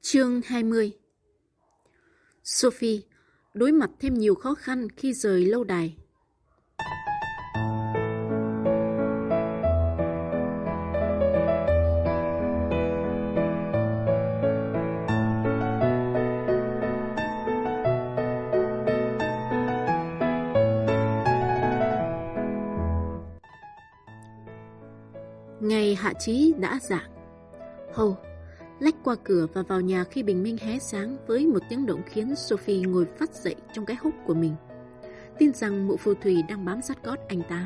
Chương 20. Sophie đối mặt thêm nhiều khó khăn khi rời lâu đài. Ngày hạ chí đã rạng. Hầu lách qua cửa và vào nhà khi bình minh hé sáng với một tiếng động khiến Sophie ngồi phắt dậy trong cái hốc của mình, tin rằng mụ phù thủy đang bám sát gót anh ta.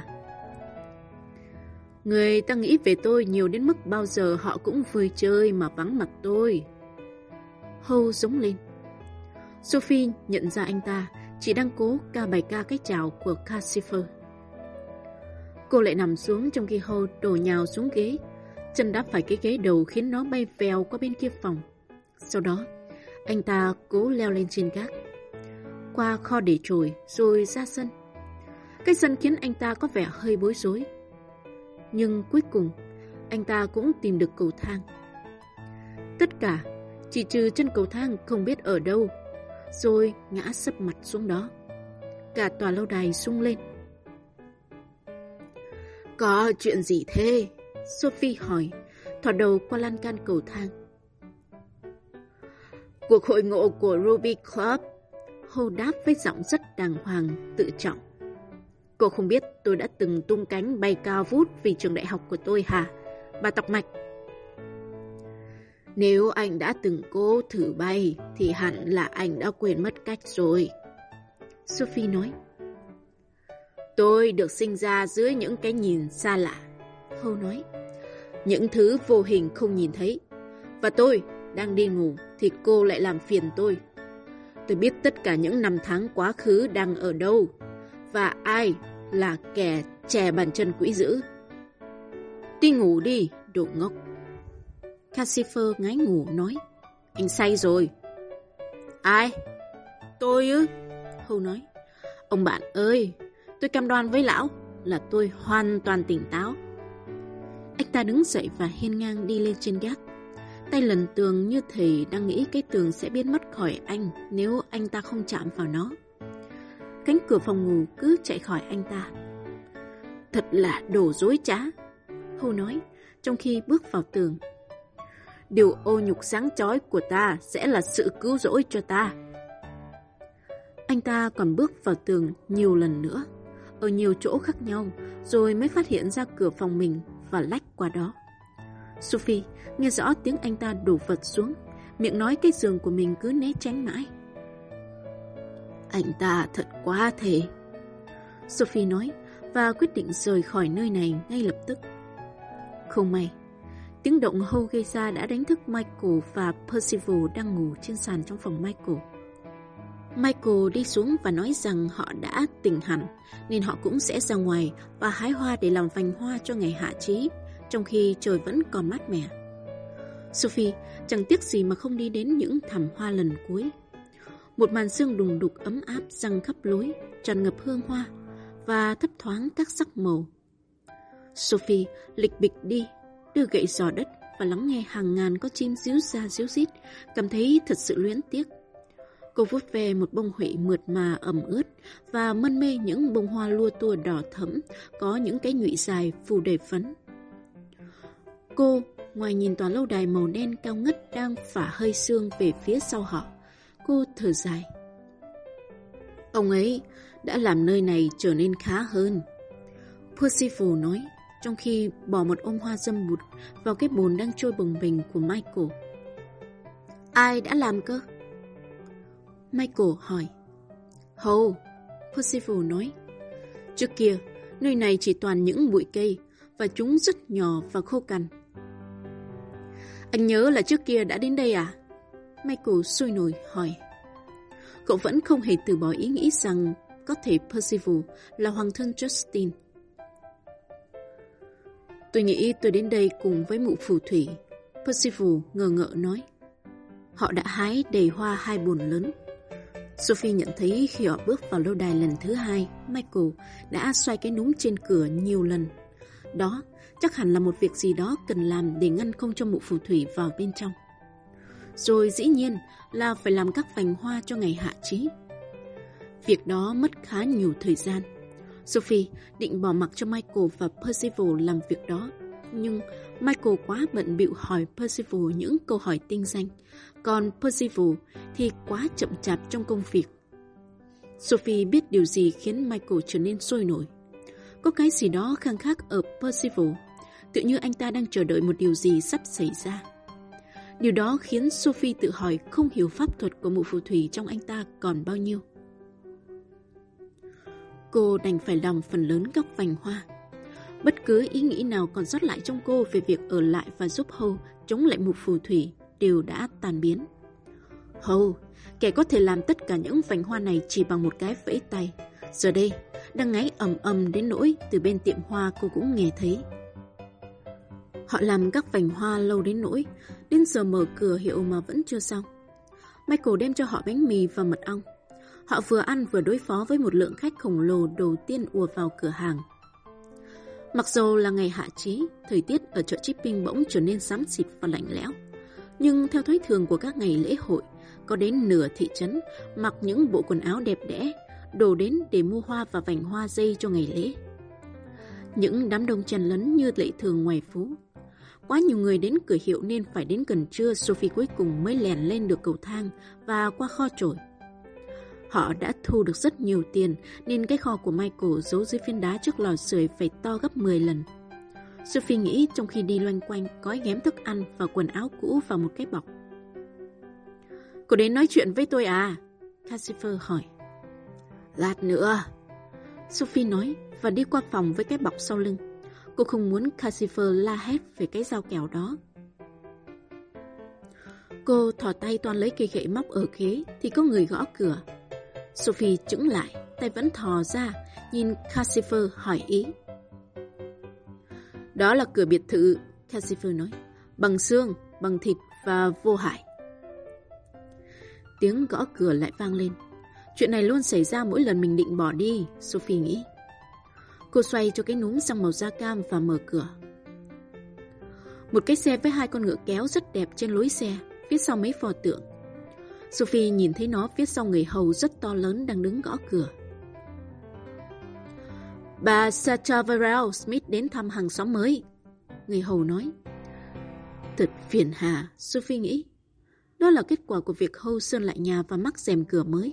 Người ta nghĩ về tôi nhiều đến mức bao giờ họ cũng vui chơi mà vắng mặt tôi. Hầu giống lên. Sophie nhận ra anh ta chỉ đang cố ca bài ca cái chào của Cassifer. Cô lại nằm xuống trong khi Hầu đổ nhào xuống ghế. Chân đáp phải cái ghế đầu khiến nó bay vèo qua bên kia phòng. Sau đó, anh ta cố leo lên trên gác, qua kho để chổi rồi ra sân. Cái sân khiến anh ta có vẻ hơi bối rối. Nhưng cuối cùng, anh ta cũng tìm được cầu thang. Tất cả, chỉ trừ chân cầu thang không biết ở đâu, rồi ngã sấp mặt xuống đó. Cả tòa lâu đài rung lên. Có chuyện gì thế? Sophie hỏi, thò đầu qua lan can cầu thang. Cuộc hội ngộ của Ruby Club, Hầu đáp với giọng rất đàng hoàng, tự trọng. Cô không biết tôi đã từng tung cánh bay cao vút vì trường đại học của tôi hả, bà Tọc Mạch? Nếu anh đã từng cố thử bay, thì hẳn là anh đã quên mất cách rồi. Sophie nói. Tôi được sinh ra dưới những cái nhìn xa lạ, Hầu nói. Những thứ vô hình không nhìn thấy. Và tôi đang đi ngủ thì cô lại làm phiền tôi. Tôi biết tất cả những năm tháng quá khứ đang ở đâu, và ai là kẻ chè bàn chân quỷ dữ. Đi ngủ đi, đồ ngốc. Cassifer ngái ngủ nói. Anh say rồi. Ai? Tôi ư? Hầu nói. Ông bạn ơi, tôi cam đoan với lão là tôi hoàn toàn tỉnh táo. Anh ta đứng dậy và hiên ngang đi lên trên gác, tay lần tường như thể đang nghĩ cái tường sẽ biến mất khỏi anh nếu anh ta không chạm vào nó. Cánh cửa phòng ngủ cứ chạy khỏi anh ta. Thật là đồ dối trá, Hầu nói trong khi bước vào tường. Điều ô nhục sáng chói của ta sẽ là sự cứu rỗi cho ta. Anh ta còn bước vào tường nhiều lần nữa, ở nhiều chỗ khác nhau, rồi mới phát hiện ra cửa phòng mình và lách qua đó. Sophie nghe rõ tiếng anh ta đổ vật xuống, miệng nói cái giường của mình cứ né tránh mãi. Anh ta thật quá thể, Sophie nói, và quyết định rời khỏi nơi này ngay lập tức. Không may, tiếng động Hầu gây ra đã đánh thức Michael và Percival đang ngủ trên sàn trong phòng Michael. Michael đi xuống và nói rằng họ đã tỉnh hẳn, nên họ cũng sẽ ra ngoài và hái hoa để làm vành hoa cho ngày hạ chí, trong khi trời vẫn còn mát mẻ. Sophie chẳng tiếc gì mà không đi đến những thảm hoa lần cuối. Một màn sương đùng đục ấm áp giăng khắp lối, tràn ngập hương hoa và thấp thoáng các sắc màu. Sophie lịch bịch đi, đưa gậy dò đất và lắng nghe hàng ngàn con chim ríu ra ríu rít, cảm thấy thật sự luyến tiếc. Cô vuốt ve một bông huệ mượt mà ẩm ướt và mân mê những bông hoa lua tua đỏ thẫm có những cái nhụy dài phủ đầy phấn. Cô ngoài nhìn tòa lâu đài màu đen cao ngất đang phả hơi sương về phía sau họ, cô thở dài. Ông ấy đã làm nơi này trở nên khá hơn, Percival nói, trong khi bỏ một ôm hoa dâm bụt vào cái bồn đang trôi bồng bềnh của Michael. Ai đã làm cơ? Michael hỏi. Hầu, Percival nói. Trước kia, nơi này chỉ toàn những bụi cây, và chúng rất nhỏ và khô cằn. Anh nhớ là trước kia đã đến đây à? Michael sôi nổi hỏi. Cậu vẫn không hề từ bỏ ý nghĩ rằng có thể Percival là hoàng thân Justin. Tôi nghĩ tôi đến đây cùng với mụ phù thủy, Percival ngờ ngợ nói. Họ đã hái đầy hoa 2 bồn lớn. Sophie nhận thấy khi họ bước vào lâu đài lần thứ 2, Michael đã xoay cái núm trên cửa nhiều lần. Đó chắc hẳn là một việc gì đó cần làm để ngăn không cho mụ phù thủy vào bên trong. Rồi dĩ nhiên là phải làm các vành hoa cho ngày hạ chí. Việc đó mất khá nhiều thời gian. Sophie định bỏ mặc cho Michael và Percival làm việc đó, nhưng Michael quá bận bịu hỏi Percival những câu hỏi tinh danh, còn Percival thì quá chậm chạp trong công việc. Sophie biết điều gì khiến Michael trở nên sôi nổi. Có cái gì đó khăng khắc ở Percival, tự như anh ta đang chờ đợi một điều gì sắp xảy ra. Điều đó khiến Sophie tự hỏi không hiểu pháp thuật của mụ phù thủy trong anh ta còn bao nhiêu. Cô đành phải làm phần lớn các vành hoa. Bất cứ ý nghĩ nào còn sót lại trong cô về việc ở lại và giúp Howe chống lại mụ phù thủy đều đã tan biến. Howe, kẻ có thể làm tất cả những vành hoa này chỉ bằng một cái vẫy tay, giờ đây đang ngáy ầm ầm đến nỗi từ bên tiệm hoa cô cũng nghe thấy. Họ làm các vành hoa lâu đến nỗi đến giờ mở cửa hiệu mà vẫn chưa xong. Michael đem cho họ bánh mì và mật ong. Họ vừa ăn vừa đối phó với một lượng khách khổng lồ đầu tiên ùa vào cửa hàng. Mặc dù là ngày hạ chí, thời tiết ở chợ Chipping bỗng trở nên xám xịt và lạnh lẽo. Nhưng theo thói thường của các ngày lễ hội, có đến nửa thị trấn mặc những bộ quần áo đẹp đẽ, đổ đến để mua hoa và vành hoa dây cho ngày lễ. Những đám đông chen lấn như lệ thường ngoài phố. Quá nhiều người đến cửa hiệu nên phải đến gần trưa Sophie cuối cùng mới lèn lên được cầu thang và qua kho chổi. Họ đã thu được rất nhiều tiền nên cái kho của Michael giấu dưới phiến đá trước lò sưởi phải to gấp 10 lần. Sophie nghĩ trong khi đi loanh quanh gói ghém thức ăn và quần áo cũ vào một cái bọc. Cô đến nói chuyện với tôi à? Cassifer hỏi. Lát nữa, Sophie nói và đi qua phòng với cái bọc sau lưng. Cô không muốn Cassifer la hét về cái dao kèo đó. Cô thò tay toan lấy cây gậy móc ở ghế thì có người gõ cửa. Sophie chững lại, tay vẫn thò ra, nhìn Cassifer hỏi ý. Đó là cửa biệt thự, Cassifer nói, bằng xương, bằng thịt và vô hại. Tiếng gõ cửa lại vang lên. Chuyện này luôn xảy ra mỗi lần mình định bỏ đi, Sophie nghĩ. Cô xoay cho cái núm sang màu da cam và mở cửa. Một cái xe với 2 con ngựa kéo rất đẹp trên lối xe, phía sau mấy pho tượng. Sophie nhìn thấy nó phía sau người hầu rất to lớn đang đứng gõ cửa. Bà Sachavarel Smith đến thăm hàng xóm mới, người hầu nói. Thật phiền hà, Sophie nghĩ. Đó là kết quả của việc Howe sơn lại nhà và mắc rèm cửa mới.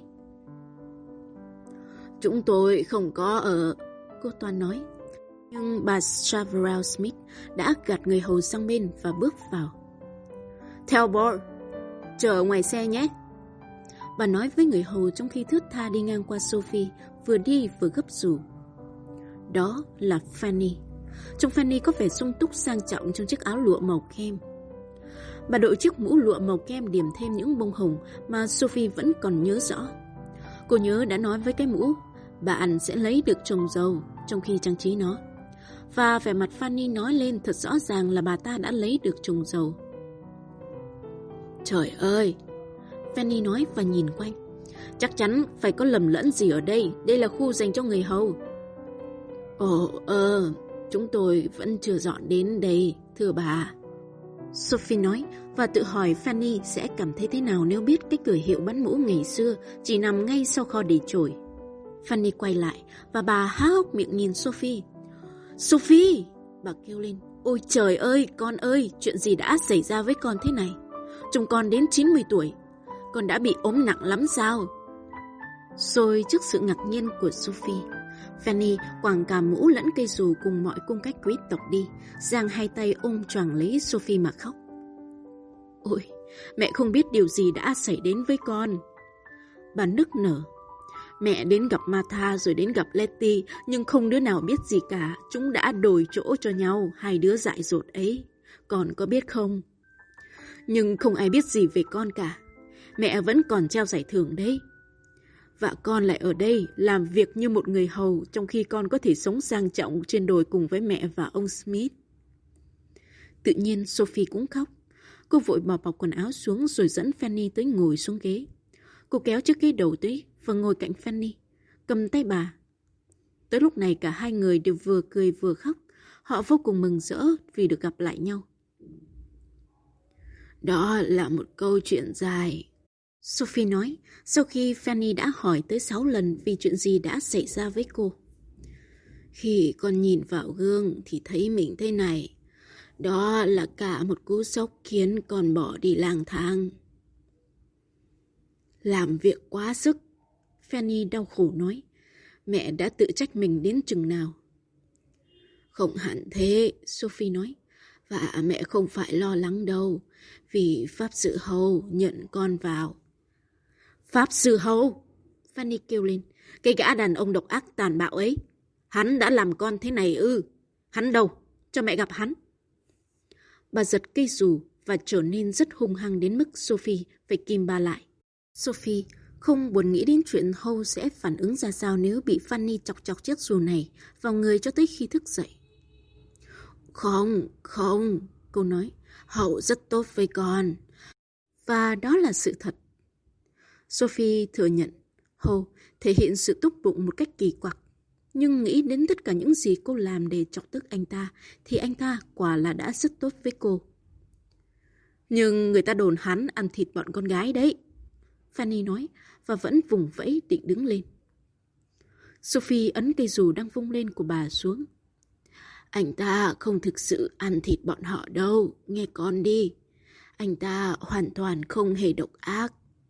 Chúng tôi không có ở... Cô toan nói. Nhưng bà Sachavarel Smith đã gạt người hầu sang bên và bước vào. Talbot, chờ ngoài xe nhé. Bà nói với người hầu trong khi thướt tha đi ngang qua Sophie, vừa đi vừa gấp rủ. Đó là Fanny. Trông Fanny có vẻ sung túc sang trọng trong chiếc áo lụa màu kem. Bà đội chiếc mũ lụa màu kem điểm thêm những bông hồng mà Sophie vẫn còn nhớ rõ. Cô nhớ đã nói với cái mũ, bạn sẽ lấy được chồng giàu trong khi trang trí nó. Và vẻ mặt Fanny nói lên thật rõ ràng là bà ta đã lấy được chồng giàu. Trời ơi! Fanny nói và nhìn quanh. Chắc chắn phải có lầm lẫn gì ở đây. Đây là khu dành cho người hầu. Chúng tôi vẫn chưa dọn đến đây, thưa bà. Sophie nói và tự hỏi Fanny sẽ cảm thấy thế nào nếu biết cái cửa hiệu bán mũ ngày xưa chỉ nằm ngay sau kho để chổi. Fanny quay lại và bà há hốc miệng nhìn Sophie. Sophie! Bà kêu lên. Ôi trời ơi, con ơi, chuyện gì đã xảy ra với con thế này? Trông con đến 90 tuổi. Con đã bị ốm nặng lắm sao? Rồi trước sự ngạc nhiên của Sophie, Fanny quàng cả mũ lẫn cây dù cùng mọi cung cách quý tộc đi, giang hai tay ôm choàng lấy Sophie mà khóc. Ôi, mẹ không biết điều gì đã xảy đến với con. Bà nức nở. Mẹ đến gặp Martha rồi đến gặp Letty, nhưng không đứa nào biết gì cả. Chúng đã đổi chỗ cho nhau, 2 đứa dại dột ấy. Con có biết không? Nhưng không ai biết gì về con cả. Mẹ vẫn còn treo giải thưởng đấy. Và con lại ở đây làm việc như một người hầu trong khi con có thể sống sang trọng trên đồi cùng với mẹ và ông Smith. Tự nhiên Sophie cũng khóc. Cô vội bỏ bọc quần áo xuống rồi dẫn Fanny tới ngồi xuống ghế. Cô kéo chiếc ghế đầu tới và ngồi cạnh Fanny, cầm tay bà. Tới lúc này cả hai người đều vừa cười vừa khóc. Họ vô cùng mừng rỡ vì được gặp lại nhau. Đó là một câu chuyện dài, Sophie nói, sau khi Fanny đã hỏi tới 6 lần vì chuyện gì đã xảy ra với cô. Khi con nhìn vào gương thì thấy mình thế này. Đó là cả một cú sốc khiến con bỏ đi lang thang. Làm việc quá sức, Fanny đau khổ nói. Mẹ đã tự trách mình đến chừng nào? Không hẳn thế, Sophie nói. Và mẹ không phải lo lắng đâu, vì Pháp Sư Hầu nhận con vào. Pháp Sư Hầu? Fanny kêu lên. Cái gã đàn ông độc ác tàn bạo ấy. Hắn đã làm con thế này ư? Hắn đâu? Cho mẹ gặp hắn. Bà giật cây dù và trở nên rất hung hăng đến mức Sophie phải kìm bà lại. Sophie không buồn nghĩ đến chuyện Hầu sẽ phản ứng ra sao nếu bị Fanny chọc chiếc dù này vào người cho tới khi thức dậy. Không, cô nói, Hầu rất tốt với con. Và đó là sự thật. Sophie thừa nhận, Hầu thể hiện sự tốt bụng một cách kỳ quặc. Nhưng nghĩ đến tất cả những gì cô làm để chọc tức anh ta, thì anh ta quả là đã rất tốt với cô. Nhưng người ta đồn hắn ăn thịt bọn con gái đấy, Fanny nói, và vẫn vùng vẫy định đứng lên. Sophie ấn cây dù đang vung lên của bà xuống. Anh ta không thực sự ăn thịt bọn họ đâu, nghe con đi. Anh ta hoàn toàn không hề độc ác.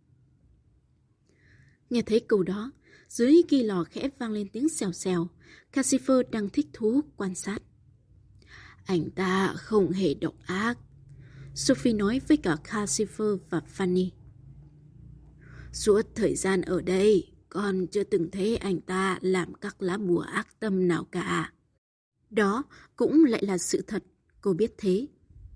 Nghe thấy câu đó, dưới ghi lò khẽ vang lên tiếng xèo xèo. Cassifer đang thích thú quan sát. Anh ta không hề độc ác, Sophie nói với cả Cassifer và Fanny. Suốt thời gian ở đây, con chưa từng thấy anh ta làm các lá bùa ác tâm nào cả. Đó cũng lại là sự thật, cô biết thế.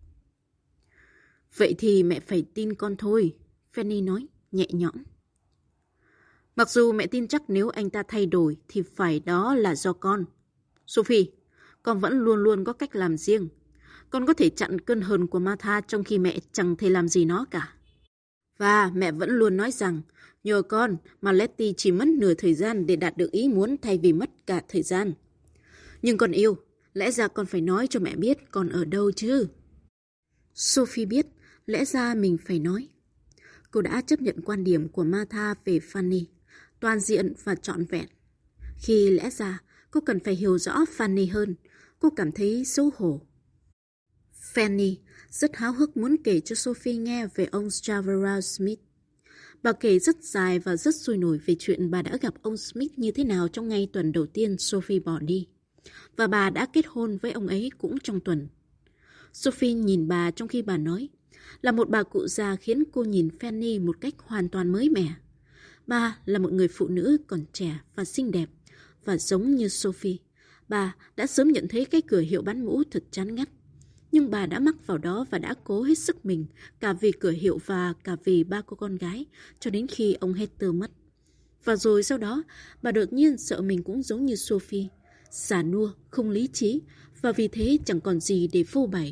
Vậy thì mẹ phải tin con thôi, Fanny nói, nhẹ nhõm. Mặc dù mẹ tin chắc nếu anh ta thay đổi thì phải đó là do con. Sophie, con vẫn luôn luôn có cách làm riêng. Con có thể chặn cơn hờn của Martha trong khi mẹ chẳng thể làm gì nó cả. Và mẹ vẫn luôn nói rằng nhờ con mà Letty chỉ mất nửa thời gian để đạt được ý muốn thay vì mất cả thời gian. Nhưng con yêu, lẽ ra con phải nói cho mẹ biết con ở đâu chứ. Sophie biết, lẽ ra mình phải nói. Cô đã chấp nhận quan điểm của Martha về Fanny, toàn diện và trọn vẹn. Khi lẽ ra cô cần phải hiểu rõ Fanny hơn, cô cảm thấy xấu hổ. Fanny rất háo hức muốn kể cho Sophie nghe về ông Straveral Smith. Bà kể rất dài và rất sôi nổi về chuyện bà đã gặp ông Smith như thế nào trong ngày tuần đầu tiên Sophie bỏ đi. Và bà đã kết hôn với ông ấy cũng trong tuần. Sophie nhìn bà trong khi bà nói, là một bà cụ già khiến cô nhìn Fanny một cách hoàn toàn mới mẻ. Bà là một người phụ nữ còn trẻ và xinh đẹp, và giống như Sophie, bà đã sớm nhận thấy cái cửa hiệu bán mũ thật chán ngắt. Nhưng bà đã mắc vào đó và đã cố hết sức mình, cả vì cửa hiệu và cả vì ba cô con gái, cho đến khi ông Hector mất. Và rồi sau đó, bà đột nhiên sợ mình cũng giống như Sophie, già nua, không lý trí, và vì thế chẳng còn gì để phô bày.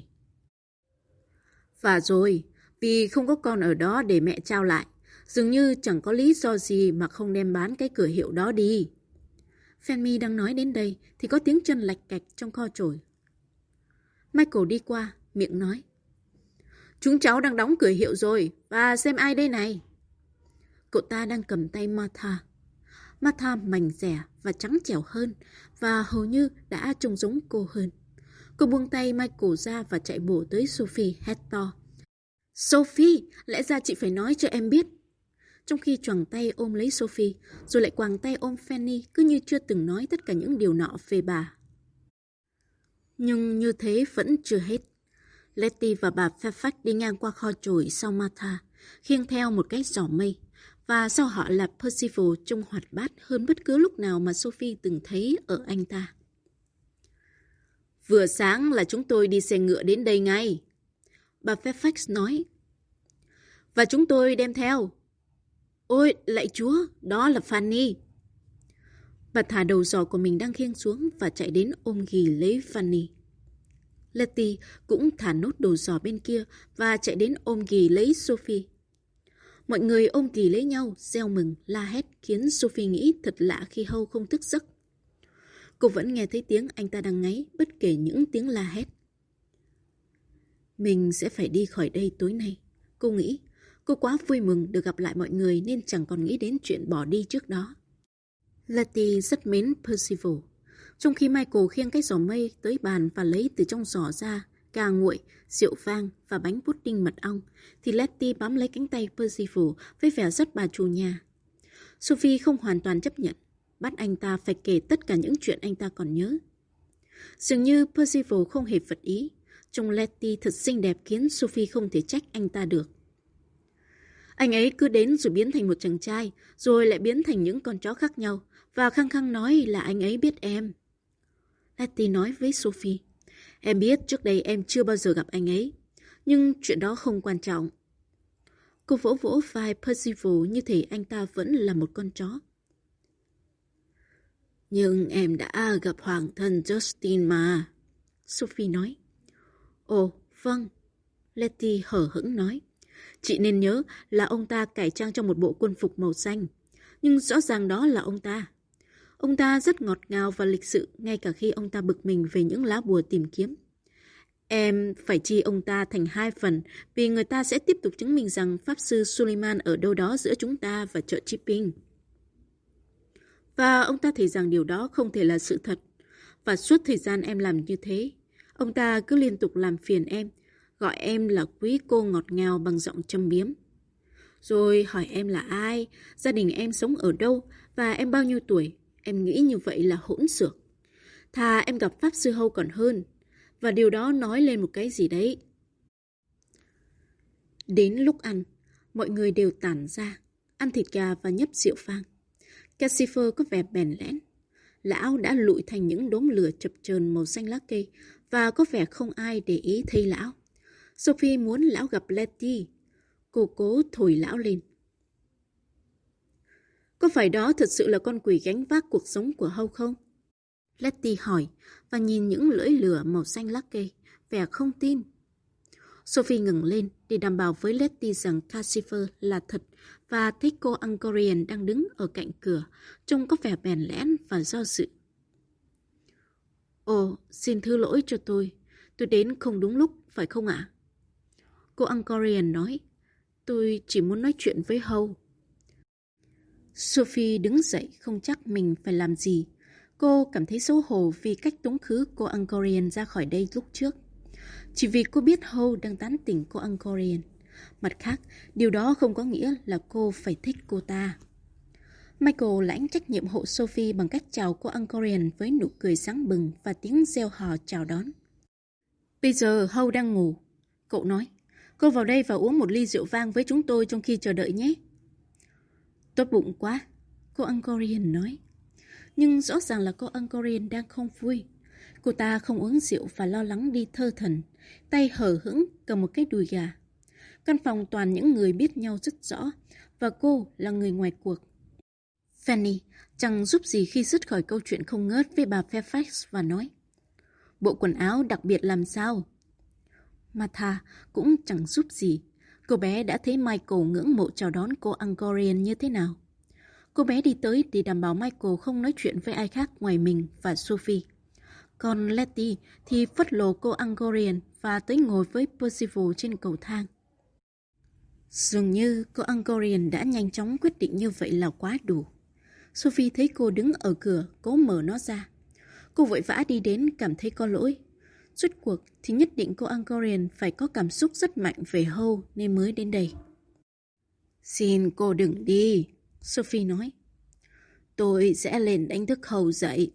Và rồi, vì không có con ở đó để mẹ trao lại, dường như chẳng có lý do gì mà không đem bán cái cửa hiệu đó đi. Fanny đang nói đến đây thì có tiếng chân lạch cạch trong kho chổi. Michael đi qua, miệng nói. Chúng cháu đang đóng cửa hiệu rồi, và xem ai đây này. Cậu ta đang cầm tay Martha. Martha mảnh dẻ và trắng trẻo hơn, và hầu như đã trông giống cô hơn. Cô buông tay Michael ra và chạy bổ tới Sophie hét to. Sophie, lẽ ra chị phải nói cho em biết. Trong khi choàng tay ôm lấy Sophie, rồi lại quàng tay ôm Fanny, cứ như chưa từng nói tất cả những điều nọ về bà. Nhưng như thế vẫn chưa hết. Letty và bà Fairfax đi ngang qua kho chổi sau Martha, khiêng theo một cái giỏ mây, và sau họ là Percival trông hoạt bát hơn bất cứ lúc nào mà Sophie từng thấy ở anh ta. Vừa sáng là chúng tôi đi xe ngựa đến đây ngay, bà Fairfax nói. Và chúng tôi đem theo. Ôi, lạy Chúa, đó là Fanny. Bà thả đầu giỏ của mình đang khiêng xuống và chạy đến ôm ghì lấy Fanny. Letty cũng thả nốt đầu giỏ bên kia và chạy đến ôm ghì lấy Sophie. Mọi người ôm ghì lấy nhau, reo mừng, la hét khiến Sophie nghĩ thật lạ khi Hầu không thức giấc. Cô vẫn nghe thấy tiếng anh ta đang ngáy bất kể những tiếng la hét. Mình sẽ phải đi khỏi đây tối nay. Cô nghĩ, cô quá vui mừng được gặp lại mọi người nên chẳng còn nghĩ đến chuyện bỏ đi trước đó. Letty rất mến Percival. Trong khi Michael khiêng cái giỏ mây tới bàn và lấy từ trong giỏ ra cà nguội, rượu vang và bánh pudding mật ong, thì Letty bám lấy cánh tay Percival với vẻ rất bà chủ nhà. Sophie không hoàn toàn chấp nhận, bắt anh ta phải kể tất cả những chuyện anh ta còn nhớ. Dường như Percival không hề phật ý, trông Letty thật xinh đẹp khiến Sophie không thể trách anh ta được. Anh ấy cứ đến rồi biến thành một chàng trai, rồi lại biến thành những con chó khác nhau, và khăng khăng nói là anh ấy biết em. Letty nói với Sophie, em biết trước đây em chưa bao giờ gặp anh ấy, nhưng chuyện đó không quan trọng. Cô vỗ vỗ vai Percival như thể anh ta vẫn là một con chó. Nhưng em đã gặp hoàng thân Justin mà, Sophie nói. Ồ, vâng, Letty hờ hững nói. Chị nên nhớ là ông ta cải trang trong một bộ quân phục màu xanh, nhưng rõ ràng đó là ông ta. Ông ta rất ngọt ngào và lịch sự ngay cả khi ông ta bực mình về những lá bùa tìm kiếm. Em phải chia ông ta thành 2 phần vì người ta sẽ tiếp tục chứng minh rằng Pháp sư Suleiman ở đâu đó giữa chúng ta và chợ Chipping. Và ông ta thấy rằng điều đó không thể là sự thật. Và suốt thời gian em làm như thế, ông ta cứ liên tục làm phiền em, gọi em là quý cô ngọt ngào bằng giọng châm biếm. Rồi hỏi em là ai, gia đình em sống ở đâu và em bao nhiêu tuổi. Em nghĩ như vậy là hỗn xược. Thà em gặp Pháp sư Hâu còn hơn. Và điều đó nói lên một cái gì đấy. Đến lúc ăn, mọi người đều tản ra, ăn thịt gà và nhấp rượu vang. Cassifer có vẻ bèn lẽn. Lão đã lụi thành những đốm lửa chập chờn màu xanh lá cây và có vẻ không ai để ý thấy lão. Sophie muốn lão gặp Letty. Cô cố thổi lão lên. Có phải đó thật sự là con quỷ gánh vác cuộc sống của Hâu không? Letty hỏi và nhìn những lưỡi lửa màu xanh lá cây, vẻ không tin. Sophie ngẩng lên để đảm bảo với Letty rằng Cassifer là thật và thấy cô Angkorian đang đứng ở cạnh cửa, trông có vẻ bèn lẽn và do dự. Ồ, xin thứ lỗi cho tôi đến không đúng lúc, phải không ạ? Cô Angkorian nói, tôi chỉ muốn nói chuyện với Hâu. Sophie đứng dậy không chắc mình phải làm gì. Cô cảm thấy xấu hổ vì cách tống khứ cô Angkorian ra khỏi đây lúc trước. Chỉ vì cô biết Hâu đang tán tỉnh cô Angkorian. Mặt khác, điều đó không có nghĩa là cô phải thích cô ta. Michael lãnh trách nhiệm hộ Sophie bằng cách chào cô Angkorian với nụ cười sáng bừng và tiếng reo hò chào đón. Bây giờ Hâu đang ngủ, cậu nói. Cô vào đây và uống một ly rượu vang với chúng tôi trong khi chờ đợi nhé. Tốt bụng quá, cô Angkorian nói. Nhưng rõ ràng là cô Angkorian đang không vui. Cô ta không uống rượu và lo lắng đi thơ thẩn, tay hờ hững cầm một cái đùi gà. Căn phòng toàn những người biết nhau rất rõ, và cô là người ngoài cuộc. Fanny chẳng giúp gì khi dứt khỏi câu chuyện không ngớt với bà Fairfax và nói, bộ quần áo đặc biệt làm sao? Martha cũng chẳng giúp gì. Cô bé đã thấy Michael ngưỡng mộ chào đón cô Angkorian như thế nào. Cô bé đi tới để đảm bảo Michael không nói chuyện với ai khác ngoài mình và Sophie. Còn Letty thì phớt lờ cô Angkorian và tới ngồi với Percival trên cầu thang. Dường như cô Angkorian đã nhanh chóng quyết định như vậy là quá đủ. Sophie thấy cô đứng ở cửa, cố mở nó ra. Cô vội vã đi đến cảm thấy có lỗi. Rốt cuộc thì nhất định cô Angkorian phải có cảm xúc rất mạnh về Hâu nên mới đến đây. Xin cô đừng đi, Sophie nói. Tôi sẽ lên đánh thức Hâu dậy.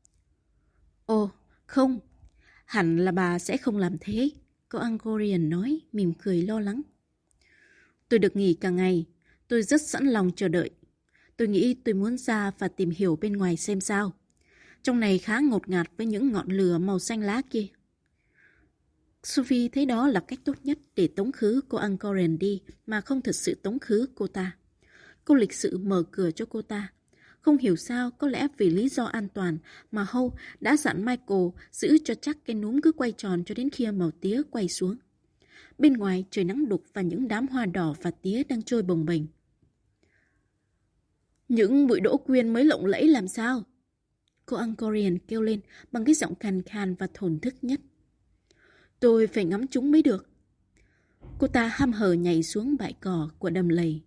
Ồ, không, hẳn là bà sẽ không làm thế, cô Angkorian nói, mỉm cười lo lắng. Tôi được nghỉ cả ngày, tôi rất sẵn lòng chờ đợi. Tôi nghĩ tôi muốn ra và tìm hiểu bên ngoài xem sao. Trong này khá ngột ngạt với những ngọn lửa màu xanh lá kia. Sophie thấy đó là cách tốt nhất để tống khứ cô Angkorian đi mà không thật sự tống khứ cô ta. Cô lịch sự mở cửa cho cô ta. Không hiểu sao, có lẽ vì lý do an toàn mà Hâu đã dặn Michael giữ cho chắc cái núm cứ quay tròn cho đến khi màu tía quay xuống. Bên ngoài trời nắng đục và những đám hoa đỏ và tía đang trôi bồng bềnh. Những bụi đỗ quyên mới lộng lẫy làm sao? Cô Angkorian kêu lên bằng cái giọng khàn khàn và thổn thức nhất. Tôi phải ngắm chúng mới được. Cô ta hăm hở nhảy xuống bãi cỏ của đầm lầy.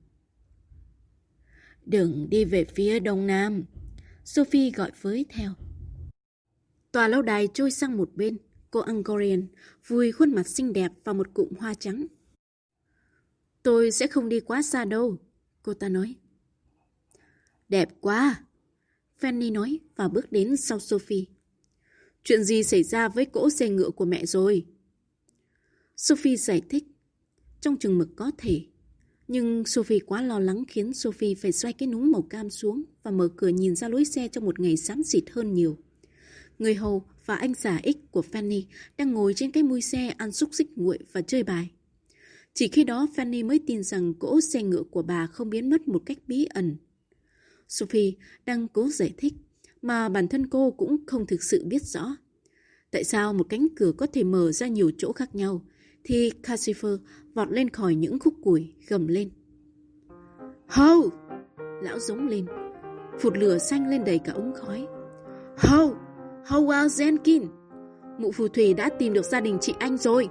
Đừng đi về phía đông nam, Sophie gọi với theo. Tòa lâu đài trôi sang một bên, cô Angorian vùi khuôn mặt xinh đẹp vào một cụm hoa trắng. Tôi sẽ không đi quá xa đâu, cô ta nói. Đẹp quá, Fanny nói và bước đến sau Sophie. Chuyện gì xảy ra với cỗ xe ngựa của mẹ rồi? Sophie giải thích, trong chừng mực có thể. Nhưng Sophie quá lo lắng khiến Sophie phải xoay cái núm màu cam xuống và mở cửa nhìn ra lối xe trong một ngày xám xịt hơn nhiều. Người hầu và anh già X của Fanny đang ngồi trên cái mui xe ăn xúc xích nguội và chơi bài. Chỉ khi đó Fanny mới tin rằng cỗ xe ngựa của bà không biến mất một cách bí ẩn. Sophie đang cố giải thích mà bản thân cô cũng không thực sự biết rõ. Tại sao một cánh cửa có thể mở ra nhiều chỗ khác nhau, thì Cassifer vọt lên khỏi những khúc củi, gầm lên. Ho! Lão giống lên. Phụt lửa xanh lên đầy cả ống khói. Ho! Howell Jenkins! Mụ phù thủy đã tìm được gia đình chị anh rồi.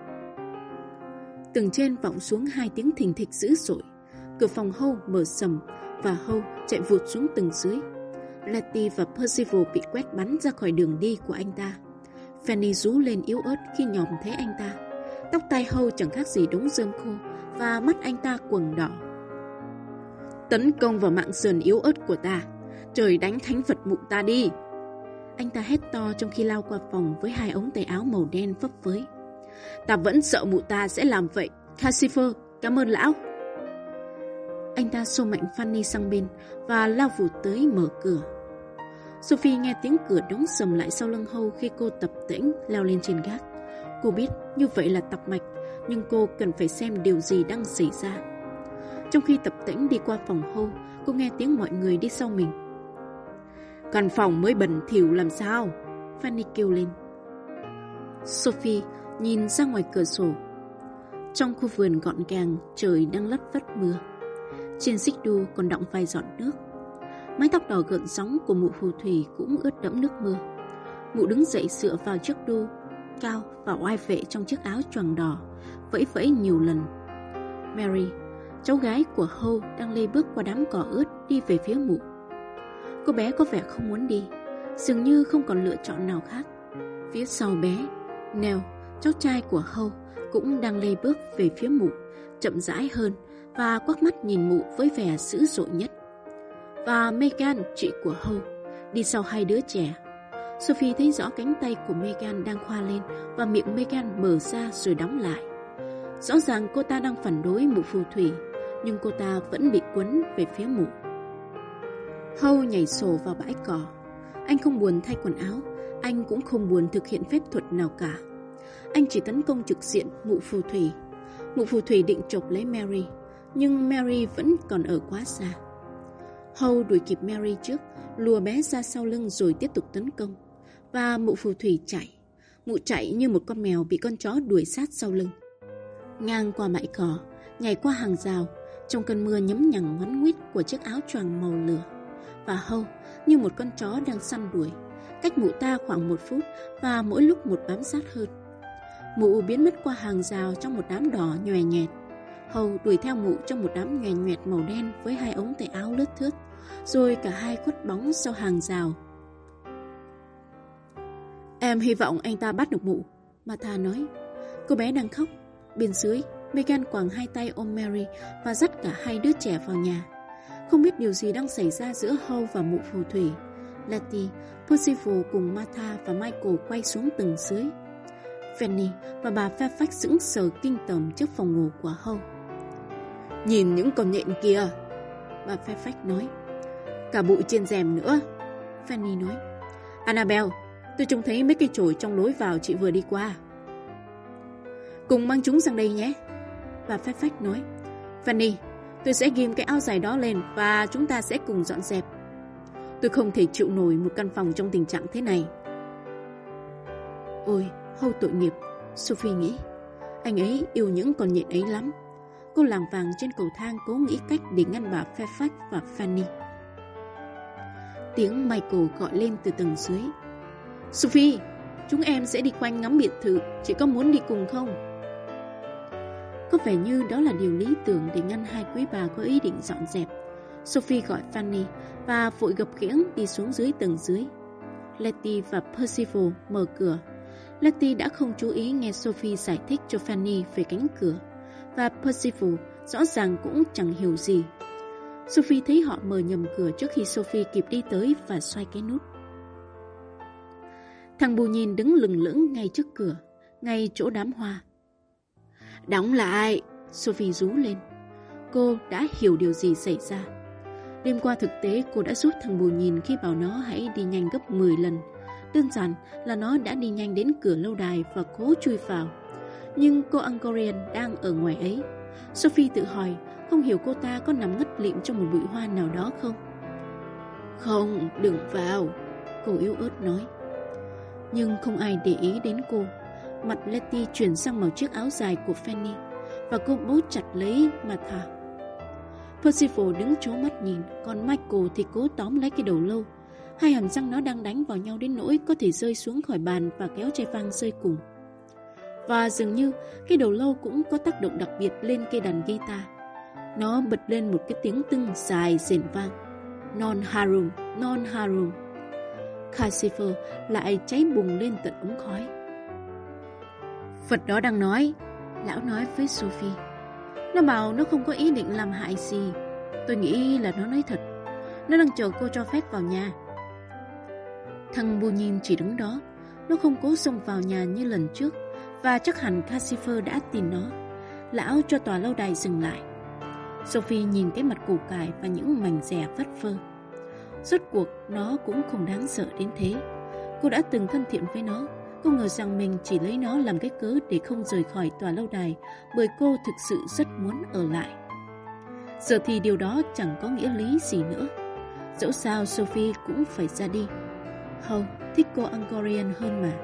Tầng trên vọng xuống 2 tiếng thình thịch dữ dội. Cửa phòng Ho mở sầm và Ho chạy vụt xuống tầng dưới. Letty và Percival bị quét bắn ra khỏi đường đi của anh ta. Fanny rú lên yếu ớt khi nhòm thấy anh ta. Tóc tai Ho chẳng khác gì đống rơm khô và mắt anh ta quầng đỏ. Tấn công vào mạng sườn yếu ớt của ta. Trời đánh thánh Phật mụ ta đi. Anh ta hét to trong khi lao qua phòng với 2 ống tay áo màu đen phấp phới. Ta vẫn sợ mụ ta sẽ làm vậy. Cassifer, cảm ơn lão. Anh ta xô mạnh Fanny sang bên và lao vụt tới mở cửa. Sophie nghe tiếng cửa đóng sầm lại sau lưng Ho khi cô tập tễnh leo lên trên gác. Cô biết như vậy là tọc mạch, nhưng cô cần phải xem điều gì đang xảy ra. Trong khi tập tễnh đi qua phòng Ho, cô nghe tiếng mọi người đi sau mình. Căn phòng mới bẩn thỉu làm sao? Fanny kêu lên. Sophie nhìn ra ngoài cửa sổ. Trong khu vườn gọn gàng, trời đang lất phất mưa. Trên xích đu còn đọng vài giọt nước. Mái tóc đỏ gợn sóng của mụ phù thủy cũng ướt đẫm nước mưa. Mụ đứng dậy dựa vào chiếc đu cao và oai vệ trong chiếc áo choàng đỏ, vẫy vẫy nhiều lần. Mary, cháu gái của Ho, đang lê bước qua đám cỏ ướt đi về phía mụ. Cô bé có vẻ không muốn đi, dường như không còn lựa chọn nào khác. Phía sau bé, Neil, cháu trai của Ho, cũng đang lê bước về phía mụ, chậm rãi hơn và quắc mắt nhìn mụ với vẻ dữ dội nhất. Và Megan, chị của Ho, đi sau 2 đứa trẻ. Sophie thấy rõ cánh tay của Megan đang khoa lên và miệng Megan mở ra rồi đóng lại. Rõ ràng cô ta đang phản đối mụ phù thủy, nhưng cô ta vẫn bị quấn về phía mụ. Ho nhảy sổ vào bãi cỏ. Anh không buồn thay quần áo, anh cũng không buồn thực hiện phép thuật nào cả. Anh chỉ tấn công trực diện mụ phù thủy. Mụ phù thủy định chộp lấy Mary, nhưng Mary vẫn còn ở quá xa. Ho đuổi kịp Mary trước, lùa bé ra sau lưng rồi tiếp tục tấn công. Và mụ phù thủy chạy. Mụ chạy như một con mèo bị con chó đuổi sát sau lưng. Ngang qua bãi cỏ, nhảy qua hàng rào, trong cơn mưa nhấm nhằng ngoắn ngoít của chiếc áo choàng màu lửa. Và Ho như một con chó đang săn đuổi, cách mụ ta khoảng 1 phút và mỗi lúc một bám sát hơn. Mụ biến mất qua hàng rào trong một đám đỏ nhòe nhẹt. Ho đuổi theo mụ trong một đám nhòe nhẹt màu đen với 2 ống tay áo lướt thướt, rồi cả hai khuất bóng sau hàng rào. Em hy vọng anh ta bắt được mụ, Martha nói. Cô bé đang khóc. Bên dưới, Megan quàng 2 tay ôm Mary và dắt cả 2 đứa trẻ vào nhà. Không biết điều gì đang xảy ra giữa Ho và mụ phù thủy. Letty, Percival cùng Martha và Michael quay xuống tầng dưới. Fanny và bà Fairfax sững sờ kinh tởm trước phòng ngủ của Ho. Nhìn những con nhện kia, bà Fairfax nói. Cả bụi trên rèm nữa, Fanny nói. Annabelle, tôi trông thấy mấy cây chổi trong lối vào chị vừa đi qua. Cùng mang chúng sang đây nhé, bà Fairfax nói. Fanny, tôi sẽ ghim cái áo dài đó lên và chúng ta sẽ cùng dọn dẹp. Tôi không thể chịu nổi một căn phòng trong tình trạng thế này. Ôi, Ho tội nghiệp, Sophie nghĩ. Anh ấy yêu những con nhện ấy lắm. Cô lảng vàng trên cầu thang cố nghĩ cách để ngăn bà Fairfax và Fanny. Tiếng Michael gọi lên từ tầng dưới. Sophie, chúng em sẽ đi quanh ngắm biệt thự, chị có muốn đi cùng không? Có vẻ như đó là điều lý tưởng để ngăn hai quý bà có ý định dọn dẹp. Sophie gọi Fanny và vội gập ghềnh đi xuống dưới tầng dưới. Letty và Percival mở cửa. Letty đã không chú ý nghe Sophie giải thích cho Fanny về cánh cửa, và Percival rõ ràng cũng chẳng hiểu gì. Sophie thấy họ mở nhầm cửa trước khi Sophie kịp đi tới và xoay cái nút. Thằng Bù Nhìn đứng lừng lững ngay trước cửa, ngay chỗ đám hoa. Đóng lại! Sophie rú lên. Cô đã hiểu điều gì xảy ra. Đêm qua thực tế cô đã giúp thằng Bù Nhìn khi bảo nó hãy đi nhanh gấp 10 lần. Đơn giản là nó đã đi nhanh đến cửa lâu đài và cố chui vào. Nhưng cô Angkorian đang ở ngoài ấy. Sophie tự hỏi, không hiểu cô ta có nằm ngất lịm trong một bụi hoa nào đó không? Không, đừng vào, cô yếu ớt nói. Nhưng không ai để ý đến cô. Mặt Letty chuyển sang màu chiếc áo dài của Fanny, và cô bấu chặt lấy Martha. Percival đứng trố mắt nhìn, còn Michael thì cố tóm lấy cái đầu lâu. Hai hàm răng nó đang đánh vào nhau đến nỗi có thể rơi xuống khỏi bàn và kéo chai vang rơi cùng. Và dường như cái đầu lâu cũng có tác động đặc biệt lên cây đàn guitar. Nó bật lên một cái tiếng tưng dài rền vang. Non harum, non harum. Calcifer lại cháy bùng lên tận ống khói. Phật đó đang nói, lão nói với Sophie. Nó bảo nó không có ý định làm hại gì. Tôi nghĩ là nó nói thật. Nó đang chờ cô cho phép vào nhà. Thằng Bù Nhìn chỉ đứng đó. Nó không cố xông vào nhà như lần trước, và chắc hẳn Calcifer đã tin nó. Lão cho tòa lâu đài dừng lại. Sophie nhìn cái mặt củ cải và những mảnh rẻ phất phơ. Rốt cuộc nó cũng không đáng sợ đến thế. Cô đã từng thân thiện với nó. Cô ngờ rằng mình chỉ lấy nó làm cái cớ để không rời khỏi tòa lâu đài, bởi cô thực sự rất muốn ở lại. Giờ thì điều đó chẳng có nghĩa lý gì nữa. Dẫu sao Sophie cũng phải ra đi. Hầu thích cô Angkorian hơn mà.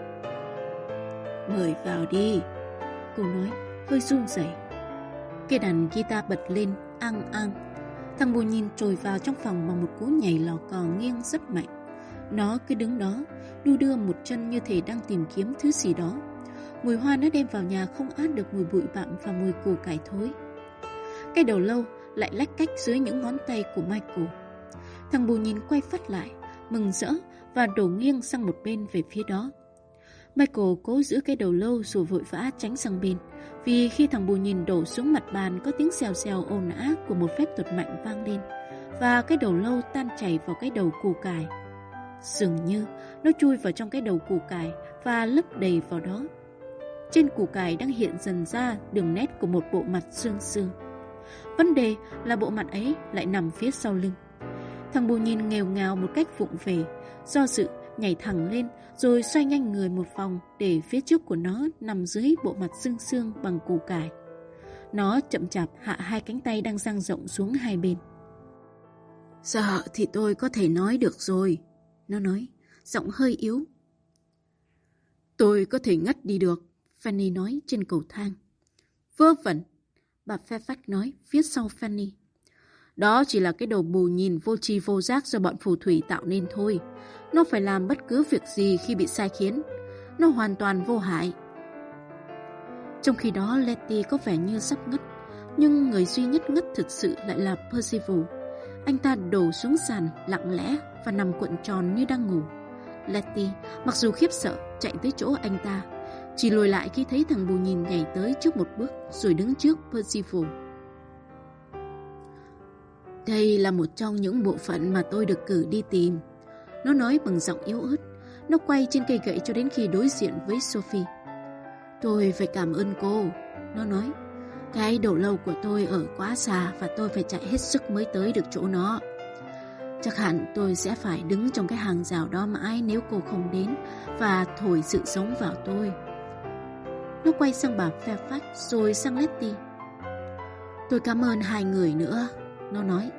Mời vào đi, cô nói, hơi run rẩy. Cái đàn guitar bật lên, ang ang. Thằng Bù Nhìn trồi vào trong phòng bằng một cú nhảy lò cò nghiêng rất mạnh. Nó cứ đứng đó, đu đưa một chân như thể đang tìm kiếm thứ gì đó. Mùi hoa nó đem vào nhà không át được mùi bụi bặm và mùi củ cải thối. Cái đầu lâu lại lách cách dưới những ngón tay của Michael. Thằng Bù Nhìn quay phát lại, mừng rỡ và đổ nghiêng sang một bên về phía đó. Michael cố giữ cái đầu lâu rồi vội vã tránh sang bên, vì khi thằng Bù Nhìn đổ xuống mặt bàn có tiếng xèo xèo ồn ào của một phép thuật mạnh vang lên, và cái đầu lâu tan chảy vào cái đầu củ cải. Dường như nó chui vào trong cái đầu củ cải và lấp đầy vào đó. Trên củ cải đang hiện dần ra đường nét của một bộ mặt xương xương. Vấn đề là bộ mặt ấy lại nằm phía sau lưng. Thằng Bù Nhìn nghèo ngào một cách vụng về, do dự nhảy thẳng lên rồi xoay nhanh người một vòng để phía trước của nó nằm dưới bộ mặt xương xương bằng củ cải. Nó chậm chạp hạ hai cánh tay đang dang rộng xuống hai bên. Giờ thì tôi có thể nói được rồi, nó nói, giọng hơi yếu. Tôi có thể ngất đi được, Fanny nói trên cầu thang. Vớ vẩn, bà Fairfax nói phía sau Fanny. Đó chỉ là cái đầu Bù Nhìn vô tri vô giác do bọn phù thủy tạo nên thôi. Nó phải làm bất cứ việc gì khi bị sai khiến. Nó hoàn toàn vô hại. Trong khi đó Letty có vẻ như sắp ngất, nhưng người duy nhất ngất thực sự lại là Percival. Anh ta đổ xuống sàn lặng lẽ và nằm cuộn tròn như đang ngủ. Letty, mặc dù khiếp sợ, chạy tới chỗ anh ta, chỉ lùi lại khi thấy thằng Bù Nhìn nhảy tới trước một bước rồi đứng trước Percival. Đây là một trong những bộ phận mà tôi được cử đi tìm, nó nói bằng giọng yếu ớt. Nó quay trên cây gậy cho đến khi đối diện với Sophie. Tôi phải cảm ơn cô, nó nói. Cái đầu lâu của tôi ở quá xa và tôi phải chạy hết sức mới tới được chỗ nó. Chắc hẳn tôi sẽ phải đứng trong cái hàng rào đó mãi nếu cô không đến và thổi sự sống vào tôi. Nó quay sang bà Fairfax rồi sang Letty. Tôi cảm ơn hai người nữa, nó nói.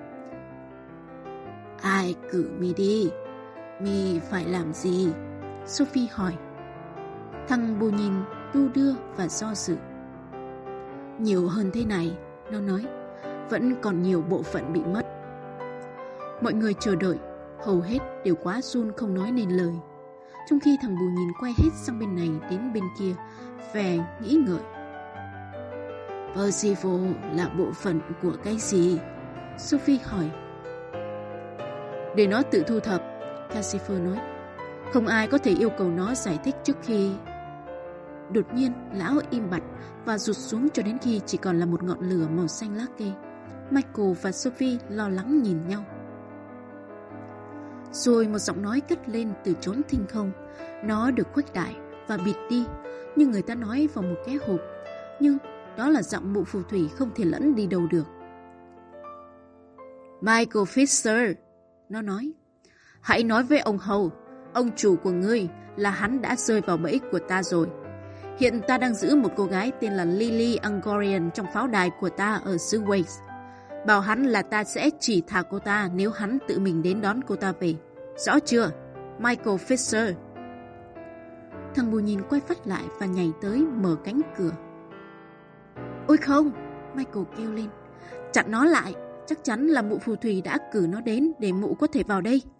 Ai cử mi đi? Mi phải làm gì? Sophie hỏi. Thằng Bù Nhìn đu đưa và do dự. Nhiều hơn thế này, nó nói. Vẫn còn nhiều bộ phận bị mất. Mọi người chờ đợi, hầu hết đều quá run không nói nên lời. Trong khi thằng Bù Nhìn quay hết sang bên này đến bên kia, vẻ nghĩ ngợi. Percival là bộ phận của cái gì? Sophie hỏi. Để nó tự thu thập, Calcifer nói. Không ai có thể yêu cầu nó giải thích trước khi... Đột nhiên, lão im bặt và rụt xuống cho đến khi chỉ còn là một ngọn lửa màu xanh lá cây. Michael và Sophie lo lắng nhìn nhau. Rồi một giọng nói cất lên từ chốn thinh không. Nó được khuếch đại và bịt đi, như người ta nói vào một cái hộp. Nhưng đó là giọng mụ phù thủy không thể lẫn đi đâu được. Michael Fisher, nó nói. Hãy nói với ông Hầu, ông chủ của ngươi, là hắn đã rơi vào bẫy của ta rồi. Hiện ta đang giữ một cô gái tên là Lily Angorian trong pháo đài của ta ở xứ Wales. Bảo hắn là ta sẽ chỉ thả cô ta nếu hắn tự mình đến đón cô ta về. Rõ chưa, Michael Fisher? Thằng mù nhìn quay phát lại và nhảy tới mở cánh cửa. Ôi không, Michael kêu lên. Chặn nó lại, chắc chắn là mụ phù thủy đã cử nó đến để mụ có thể vào đây.